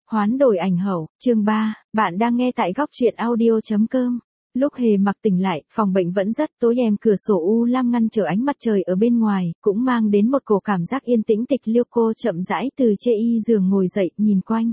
Hoán đổi ảnh hậu, chương 3, bạn đang nghe tại góc truyện audio.com. Lúc Hề Mặc tỉnh lại, phòng bệnh vẫn rất tối, rèm cửa sổ u lam ngăn trở ánh mặt trời ở bên ngoài, cũng mang đến một cổ cảm giác yên tĩnh tịch liêu. Cô chậm rãi từ chê y giường ngồi dậy, nhìn quanh.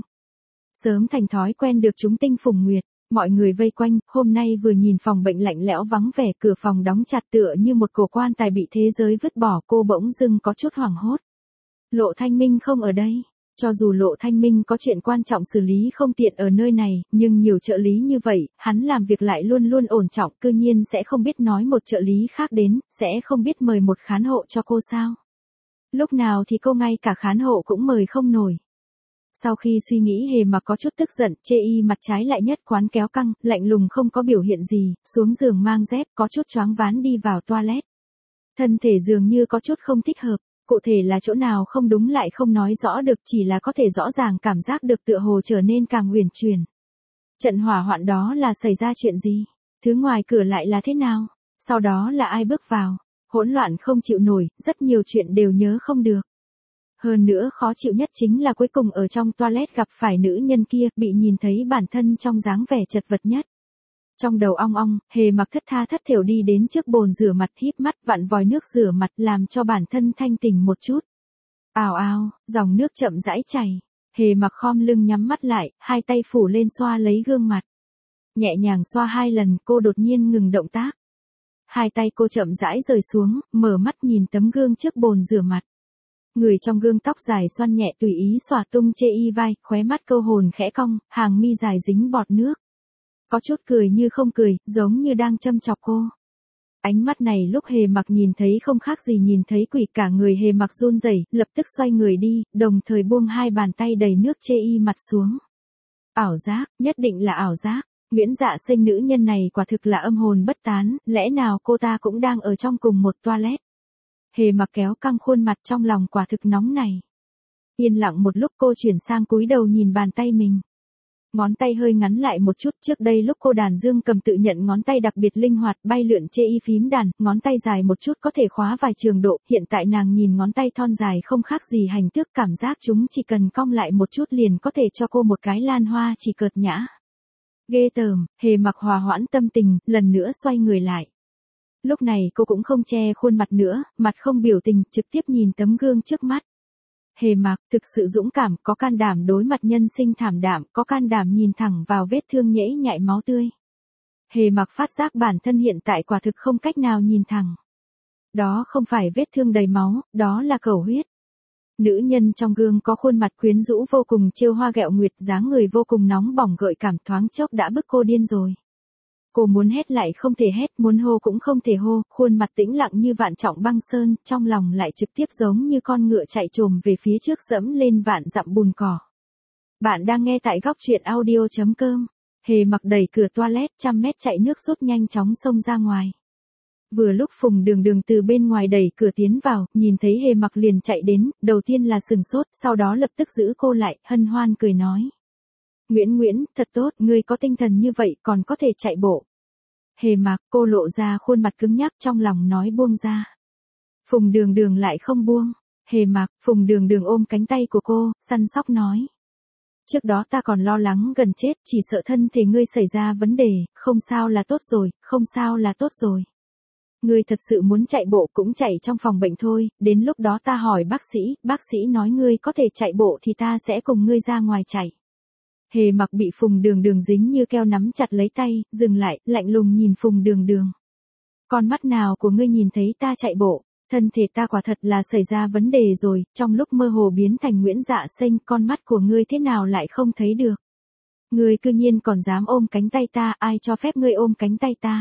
Sớm thành thói quen được chúng tinh phùng nguyệt, mọi người vây quanh, hôm nay vừa nhìn phòng bệnh lạnh lẽo vắng vẻ, cửa phòng đóng chặt tựa như một cổ quan tài bị thế giới vứt bỏ, cô bỗng dưng có chút hoảng hốt. Lộ Thanh Minh không ở đây. Cho dù Lộ Thanh Minh có chuyện quan trọng xử lý không tiện ở nơi này, nhưng nhiều trợ lý như vậy, hắn làm việc lại luôn luôn ổn trọng, cư nhiên sẽ không biết nói một trợ lý khác đến, sẽ không biết mời một khán hộ cho cô sao? Lúc nào thì cô ngay cả khán hộ cũng mời không nổi. Sau khi suy nghĩ, Hề Mặc có chút tức giận, chê y mặt trái lại nhất quán kéo căng, lạnh lùng không có biểu hiện gì, xuống giường mang dép, có chút choáng váng đi vào toilet. Thân thể dường như có chút không thích hợp. Cụ thể là chỗ nào không đúng lại không nói rõ được, chỉ là có thể rõ ràng cảm giác được tựa hồ trở nên càng uyển chuyển. Trận hỏa hoạn đó là xảy ra chuyện gì? Thứ ngoài cửa lại là thế nào? Sau đó là ai bước vào? Hỗn loạn không chịu nổi, rất nhiều chuyện đều nhớ không được. Hơn nữa khó chịu nhất chính là cuối cùng ở trong toilet gặp phải nữ nhân kia, bị nhìn thấy bản thân trong dáng vẻ chật vật nhất. Trong đầu ong ong, Hề Mặc thất tha thất thểu đi đến trước bồn rửa mặt, híp mắt vặn vòi nước rửa mặt làm cho bản thân thanh tỉnh một chút. Ào ào, dòng nước chậm rãi chảy. Hề Mặc khom lưng nhắm mắt lại, hai tay phủ lên xoa lấy gương mặt. Nhẹ nhàng xoa 2 lần, cô đột nhiên ngừng động tác. Hai tay cô chậm rãi rời xuống, mở mắt nhìn tấm gương trước bồn rửa mặt. Người trong gương tóc dài xoăn nhẹ tùy ý xõa tung chê y vai, khóe mắt câu hồn khẽ cong, hàng mi dài dính bọt nước. Có chút cười như không cười, giống như đang châm chọc cô. Ánh mắt này lúc Hề Mặc nhìn thấy không khác gì nhìn thấy quỷ, cả người Hề Mặc run rẩy, lập tức xoay người đi, đồng thời buông 2 bàn tay đầy nước chê y mặt xuống. Ảo giác, nhất định là ảo giác. Nguyễn Dạ Sinh nữ nhân này quả thực là âm hồn bất tán, lẽ nào cô ta cũng đang ở trong cùng một toilet. Hề Mặc kéo căng khuôn mặt, trong lòng quả thực nóng này. Yên lặng một lúc, cô chuyển sang cúi đầu nhìn bàn tay mình. Ngón tay hơi ngắn lại một chút, trước đây lúc cô đàn dương cầm tự nhận ngón tay đặc biệt linh hoạt, bay lượn chê y phím đàn, ngón tay dài một chút có thể khóa vài trường độ, hiện tại nàng nhìn ngón tay thon dài không khác gì hành tước, cảm giác chúng chỉ cần cong lại một chút liền có thể cho cô một cái lan hoa chỉ cợt nhã. Ghê tởm. Hề Mặc hòa hoãn tâm tình, lần nữa xoay người lại. Lúc này cô cũng không che khuôn mặt nữa, mặt không biểu tình, trực tiếp nhìn tấm gương trước mắt. Hề Mặc thực sự dũng cảm, có can đảm đối mặt nhân sinh thảm đạm, có can đảm nhìn thẳng vào vết thương nhễ nhại máu tươi. Hề Mặc phát giác bản thân hiện tại quả thực không cách nào nhìn thẳng. Đó không phải vết thương đầy máu, đó là cầu huyết. Nữ nhân trong gương có khuôn mặt quyến rũ vô cùng, trêu hoa ghẹo nguyệt, dáng người vô cùng nóng bỏng gợi cảm, thoáng chốc đã bức cô điên rồi. Cô muốn hét lại không thể hét, muốn hô cũng không thể hô, khuôn mặt tĩnh lặng như vạn trọng băng sơn, trong lòng lại trực tiếp giống như con ngựa chạy trồm về phía trước, dẫm lên vạn dặm bùn cỏ. Bạn đang nghe tại góc truyện audio.com. Hề Mặc đẩy cửa toilet, 100 mét chạy nước rút nhanh chóng xông ra ngoài. Vừa lúc Phùng Đường Đường từ bên ngoài đẩy cửa tiến vào, nhìn thấy Hề Mặc liền chạy đến, đầu tiên là sừng sốt, sau đó lập tức giữ cô lại, hân hoan cười nói. Nguyễn, thật tốt, ngươi có tinh thần như vậy còn có thể chạy bộ. Hề Mặc, cô lộ ra khuôn mặt cứng nhắc, trong lòng nói buông ra. Phùng Đường Đường lại không buông. Hề Mặc, Phùng Đường Đường ôm cánh tay của cô, săn sóc nói. Trước đó ta còn lo lắng gần chết, chỉ sợ thân thể ngươi xảy ra vấn đề, không sao là tốt rồi, không sao là tốt rồi. Ngươi thật sự muốn chạy bộ cũng chạy trong phòng bệnh thôi, đến lúc đó ta hỏi bác sĩ nói ngươi có thể chạy bộ thì ta sẽ cùng ngươi ra ngoài chạy. Hề Mặc bị Phùng Đường Đường dính như keo nắm chặt lấy tay, dừng lại, lạnh lùng nhìn Phùng Đường Đường. Con mắt nào của ngươi nhìn thấy ta chạy bộ? Thân thể ta quả thật là xảy ra vấn đề rồi, trong lúc mơ hồ biến thành Nguyễn Dạ Sinh, con mắt của ngươi thế nào lại không thấy được? Ngươi cư nhiên còn dám ôm cánh tay ta, ai cho phép ngươi ôm cánh tay ta?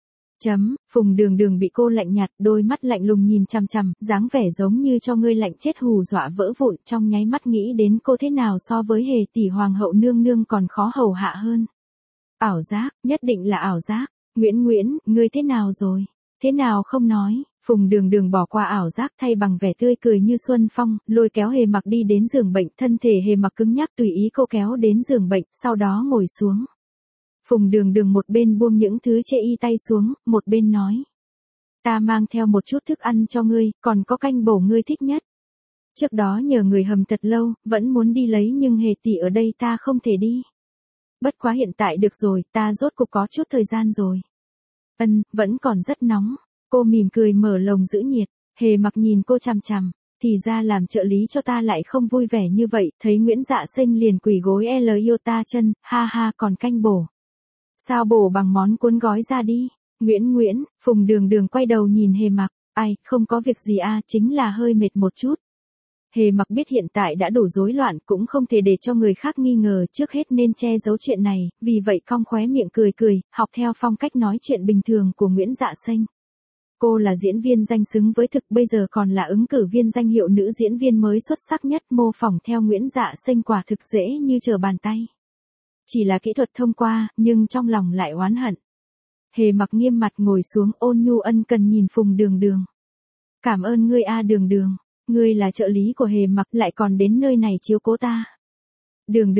Phùng Đường Đường bị cô lạnh nhạt, đôi mắt lạnh lùng nhìn chằm chằm, dáng vẻ giống như cho ngươi lạnh chết hù dọa vỡ vụn, trong nháy mắt nghĩ đến cô thế nào so với Hề tỷ hoàng hậu nương nương còn khó hầu hạ hơn. Ảo giác, nhất định là ảo giác. Nguyễn, ngươi thế nào rồi? Thế nào không nói? Phùng Đường Đường bỏ qua ảo giác, thay bằng vẻ tươi cười như xuân phong, lôi kéo Hề Mặc đi đến giường bệnh, thân thể Hề Mặc cứng nhắc tùy ý cô kéo đến giường bệnh, sau đó ngồi xuống. Phùng Đường Đường một bên buông những thứ chê y tay xuống, một bên nói. Ta mang theo một chút thức ăn cho ngươi, còn có canh bổ ngươi thích nhất. Trước đó nhờ người hầm thật lâu, vẫn muốn đi lấy nhưng Hề tỷ ở đây ta không thể đi. Bất quá hiện tại được rồi, ta rốt cục có chút thời gian rồi. Vẫn còn rất nóng. Cô mỉm cười mở lồng giữ nhiệt. Hề Mặc nhìn cô chằm chằm. Thì ra làm trợ lý cho ta lại không vui vẻ như vậy, thấy Nguyễn Dạ Sinh liền quỳ gối yêu ta chân, ha ha còn canh bổ. Sao bổ bằng món cuốn gói ra đi. Nguyễn, Phùng Đường Đường quay đầu nhìn Hề Mặc, ai, không có việc gì chính là hơi mệt một chút. Hề Mặc biết hiện tại đã đủ rối loạn cũng không thể để cho người khác nghi ngờ, trước hết nên che giấu chuyện này, vì vậy cong khóe miệng cười, học theo phong cách nói chuyện bình thường của Nguyễn Dạ Sinh. Cô là diễn viên danh xứng với thực, bây giờ còn là ứng cử viên danh hiệu nữ diễn viên mới xuất sắc nhất, mô phỏng theo Nguyễn Dạ Sinh quả thực dễ như trở bàn tay. Chỉ là kỹ thuật thông qua, nhưng trong lòng lại oán hận. Hề Mặc nghiêm mặt ngồi xuống, ôn nhu ân cần nhìn Phùng Đường Đường. Cảm ơn ngươi Đường Đường, ngươi là trợ lý của Hề Mặc lại còn đến nơi này chiếu cố ta. Đường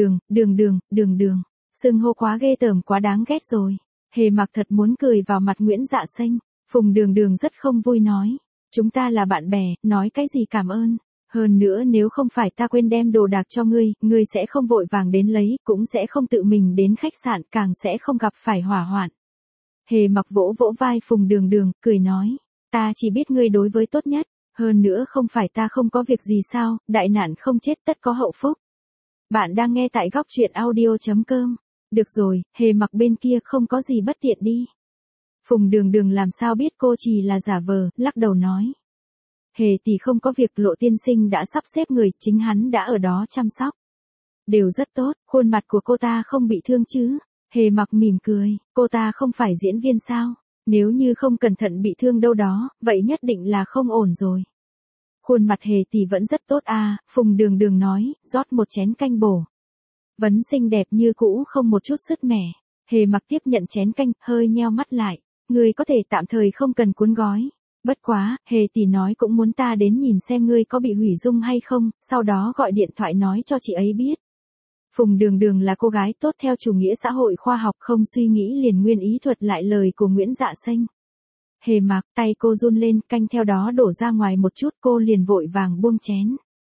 Đường, xưng hô quá ghê tởm, quá đáng ghét rồi. Hề Mặc thật muốn cười vào mặt Nguyễn Dạ Sinh. Phùng Đường Đường rất không vui nói, chúng ta là bạn bè, nói cái gì cảm ơn. Hơn nữa nếu không phải ta quên đem đồ đạc cho ngươi sẽ không vội vàng đến lấy, cũng sẽ không tự mình đến khách sạn, càng sẽ không gặp phải hỏa hoạn. Hề Mặc vỗ vỗ vai Phùng Đường Đường, cười nói, ta chỉ biết ngươi đối với tốt nhất, hơn nữa không phải ta không có việc gì sao, đại nạn không chết tất có hậu phúc. Bạn đang nghe tại góc truyện audio.com. Được rồi, Hề Mặc bên kia không có gì bất tiện đi. Phùng Đường Đường làm sao biết cô chỉ là giả vờ, lắc đầu nói. Hề tỷ không có việc, Lộ tiên sinh đã sắp xếp người, chính hắn đã ở đó chăm sóc. Đều rất tốt, khuôn mặt của cô ta không bị thương chứ. Hề Mặc mỉm cười, cô ta không phải diễn viên sao? Nếu như không cẩn thận bị thương đâu đó, vậy nhất định là không ổn rồi. Khuôn mặt Hề tỷ vẫn rất tốt Phùng Đường Đường nói, rót một chén canh bổ. Vẫn xinh đẹp như cũ, không một chút sứt mẻ. Hề Mặc tiếp nhận chén canh, hơi nheo mắt lại. Ngươi có thể tạm thời không cần cuốn gói. Bất quá, Hề tỷ nói cũng muốn ta đến nhìn xem ngươi có bị hủy dung hay không, sau đó gọi điện thoại nói cho chị ấy biết. Phùng Đường Đường là cô gái tốt theo chủ nghĩa xã hội khoa học, không suy nghĩ liền nguyên ý thuật lại lời của Nguyễn Dạ Sinh. Hề Mặc, tay cô run lên, canh theo đó đổ ra ngoài một chút, cô liền vội vàng buông chén.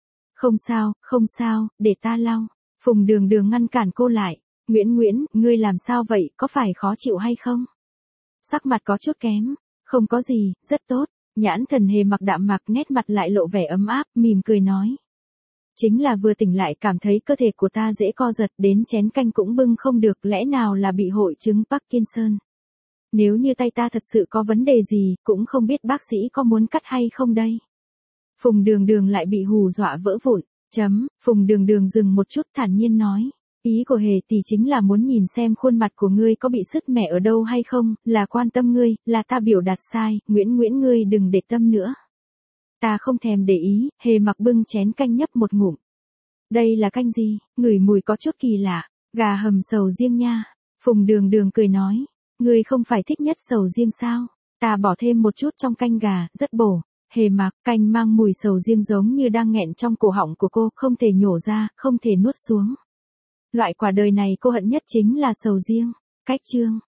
Không sao, để ta lau. Phùng Đường Đường ngăn cản cô lại. Nguyễn, ngươi làm sao vậy, có phải khó chịu hay không? Sắc mặt có chút kém. Không có gì, rất tốt. Nhãn thần Hề Mặc đạm mạc, nét mặt lại lộ vẻ ấm áp, mỉm cười nói. Chính là vừa tỉnh lại cảm thấy cơ thể của ta dễ co giật, đến chén canh cũng bưng không được, lẽ nào là bị hội chứng Parkinson. Nếu như tay ta thật sự có vấn đề gì, cũng không biết bác sĩ có muốn cắt hay không đây. Phùng Đường Đường lại bị hù dọa vỡ vụn. Phùng Đường Đường dừng một chút, thản nhiên nói. Ý của Hề tỷ chính là muốn nhìn xem khuôn mặt của ngươi có bị sứt mẻ ở đâu hay không, là quan tâm ngươi, là ta biểu đạt sai, Nguyễn ngươi đừng để tâm nữa. Ta không thèm để ý. Hề Mặc bưng chén canh nhấp một ngụm. Đây là canh gì, ngửi mùi có chút kỳ lạ, gà hầm sầu riêng nha. Phùng Đường Đường cười nói, ngươi không phải thích nhất sầu riêng sao, ta bỏ thêm một chút trong canh gà, rất bổ. Hề Mặc, canh mang mùi sầu riêng giống như đang nghẹn trong cổ họng của cô, không thể nhổ ra, không thể nuốt xuống. Loại quả đời này cô hận nhất chính là sầu riêng. Cách chương.